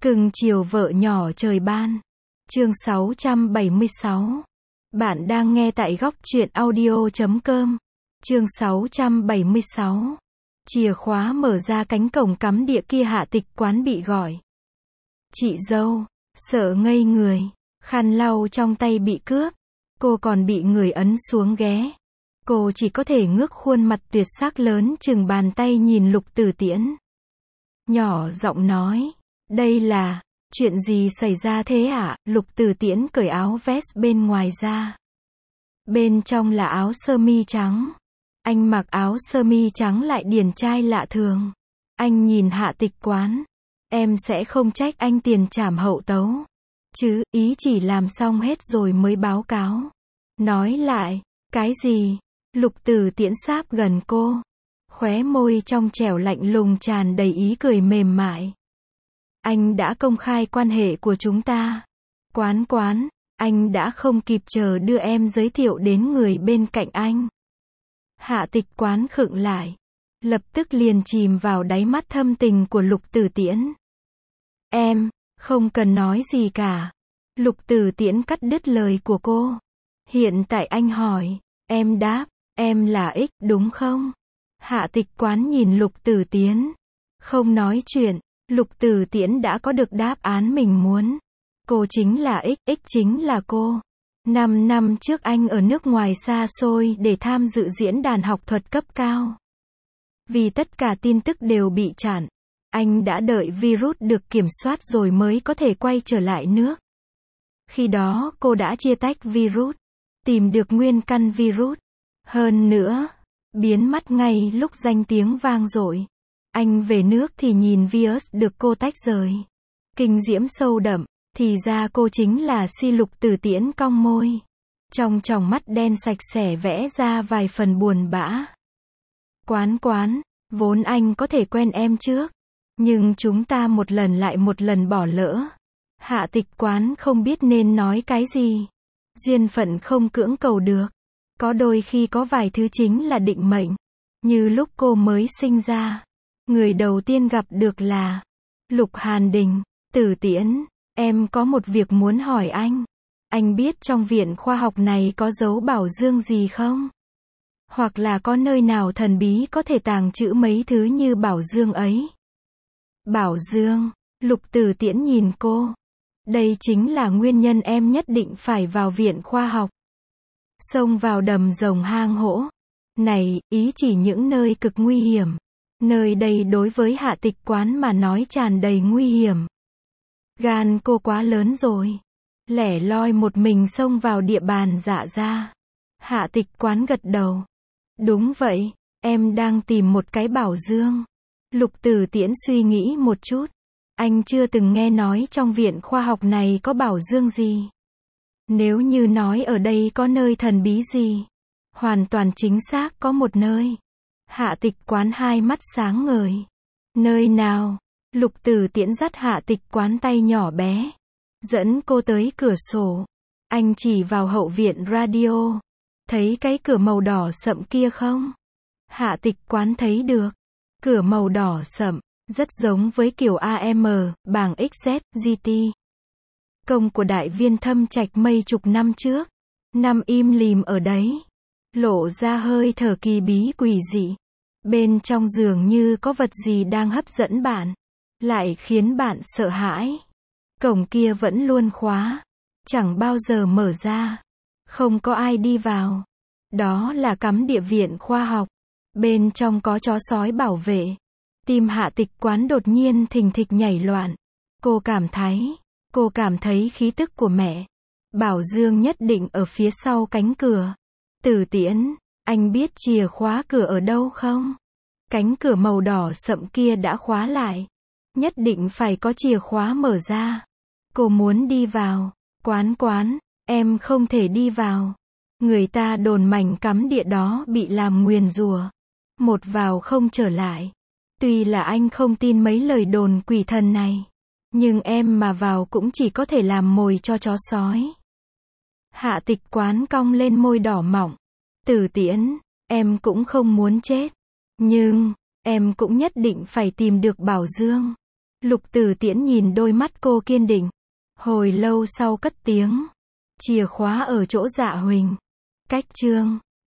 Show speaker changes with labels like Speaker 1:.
Speaker 1: Cưng chiều vợ nhỏ trời ban. Chương 676. Bạn đang nghe tại góc truyện audio.com. Chương 676. Chìa khóa mở ra cánh cổng cắm địa kia, Hạ Tịch Quán bị gọi. Chị dâu, sợ ngây người, khăn lau trong tay bị cướp, cô còn bị người ấn xuống ghế. Cô chỉ có thể ngước khuôn mặt tuyệt sắc lớn chừng bàn tay nhìn Lục Tử Tiễn. Nhỏ giọng nói, đây là, chuyện gì xảy ra thế ạ? Lục Tử Tiễn cởi áo vest bên ngoài ra. Bên trong là áo sơ mi trắng. Anh mặc áo sơ mi trắng lại điển trai lạ thường. Anh nhìn Hạ Tịch Quán. Em sẽ không trách anh tiền trảm hậu tấu. Chứ, ý chỉ làm xong hết rồi mới báo cáo. Nói lại, cái gì? Lục Tử Tiễn sáp gần cô. Khóe môi trong trẻo lạnh lùng tràn đầy ý cười mềm mại. Anh đã công khai quan hệ của chúng ta. Quán, anh đã không kịp chờ đưa em giới thiệu đến người bên cạnh anh. Hạ Tịch Quán khựng lại. Lập tức liền chìm vào đáy mắt thâm tình của Lục Tử Tiễn. Em, không cần nói gì cả. Lục Tử Tiễn cắt đứt lời của cô. Hiện tại anh hỏi, em đáp, em là X đúng không? Hạ Tịch Quán nhìn Lục Tử Tiễn. Không nói chuyện, Lục Tử Tiễn đã có được đáp án mình muốn. Cô chính là X chính là cô. 5 năm trước anh ở nước ngoài xa xôi để tham dự diễn đàn học thuật cấp cao. Vì tất cả tin tức đều bị chặn, anh đã đợi virus được kiểm soát rồi mới có thể quay trở lại nước. Khi đó cô đã chia tách virus, tìm được nguyên căn virus. Hơn nữa, biến mất ngay lúc danh tiếng vang dội. Anh về nước thì nhìn virus được cô tách rời. Kinh diễm sâu đậm, thì ra cô chính là Si. Lục Tử Tiễn cong môi. Trong tròng mắt đen sạch sẽ vẽ ra vài phần buồn bã. Quán, vốn anh có thể quen em trước. Nhưng chúng ta một lần lại một lần bỏ lỡ. Hạ Tịch Quán không biết nên nói cái gì. Duyên phận không cưỡng cầu được. Có đôi khi có vài thứ chính là định mệnh. Như lúc cô mới sinh ra. Người đầu tiên gặp được là Lục Hàn Đình. Tử Tiễn, em có một việc muốn hỏi anh. Anh biết trong viện khoa học này có dấu bảo dương gì không? Hoặc là có nơi nào thần bí có thể tàng trữ mấy thứ như bảo dương ấy? Bảo dương, Lục Tử Tiễn nhìn cô. Đây chính là nguyên nhân em nhất định phải vào viện khoa học. Xông vào đầm rồng hang hổ. Này, ý chỉ những nơi cực nguy hiểm. Nơi đây đối với Hạ Tịch Quán mà nói tràn đầy nguy hiểm. Gan cô quá lớn rồi. Lẻ loi một mình xông vào địa bàn Dạ gia. Hạ Tịch Quán gật đầu. Đúng vậy, em đang tìm một cái bảo dương. Lục Tử Tiễn suy nghĩ một chút. Anh chưa từng nghe nói trong viện khoa học này có bảo dương gì. Nếu như nói ở đây có nơi thần bí gì, hoàn toàn chính xác có một nơi. Hạ Tịch Quán hai mắt sáng ngời. Nơi nào? Lục Tử Tiễn dắt Hạ Tịch Quán tay nhỏ bé, dẫn cô tới cửa sổ. Anh chỉ vào hậu viện radio. Thấy cái cửa màu đỏ sậm kia không? Hạ Tịch Quán thấy được. Cửa màu đỏ sậm, rất giống với kiểu AM, bảng XZ, GT. Công của đại viên Thâm Trạch mấy chục năm trước. Nằm im lìm ở đấy. Lộ ra hơi thở kỳ bí quỷ dị. Bên trong dường như có vật gì đang hấp dẫn bạn. Lại khiến bạn sợ hãi. Cổng kia vẫn luôn khóa. Chẳng bao giờ mở ra. Không có ai đi vào. Đó là cắm địa viện khoa học. Bên trong có chó sói bảo vệ. Tim Hạ Tịch Quán đột nhiên thình thịch nhảy loạn. Cô cảm thấy khí tức của mẹ. Bảo dương nhất định ở phía sau cánh cửa. Tử Tiễn, anh biết chìa khóa cửa ở đâu không? Cánh cửa màu đỏ sậm kia đã khóa lại. Nhất định phải có chìa khóa mở ra. Cô muốn đi vào. Quán, em không thể đi vào. Người ta đồn mảnh cắm địa đó bị làm nguyền rủa. Một vào không trở lại. Tuy là anh không tin mấy lời đồn quỷ thần này. Nhưng em mà vào cũng chỉ có thể làm mồi cho chó sói. Hạ Tịch Quán cong lên môi đỏ mọng. Tử Tiễn, em cũng không muốn chết. Nhưng, em cũng nhất định phải tìm được bảo dương. Lục Tử Tiễn nhìn đôi mắt cô kiên định. Hồi lâu sau cất tiếng. Chìa khóa ở chỗ Dạ Huỳnh. Cách chương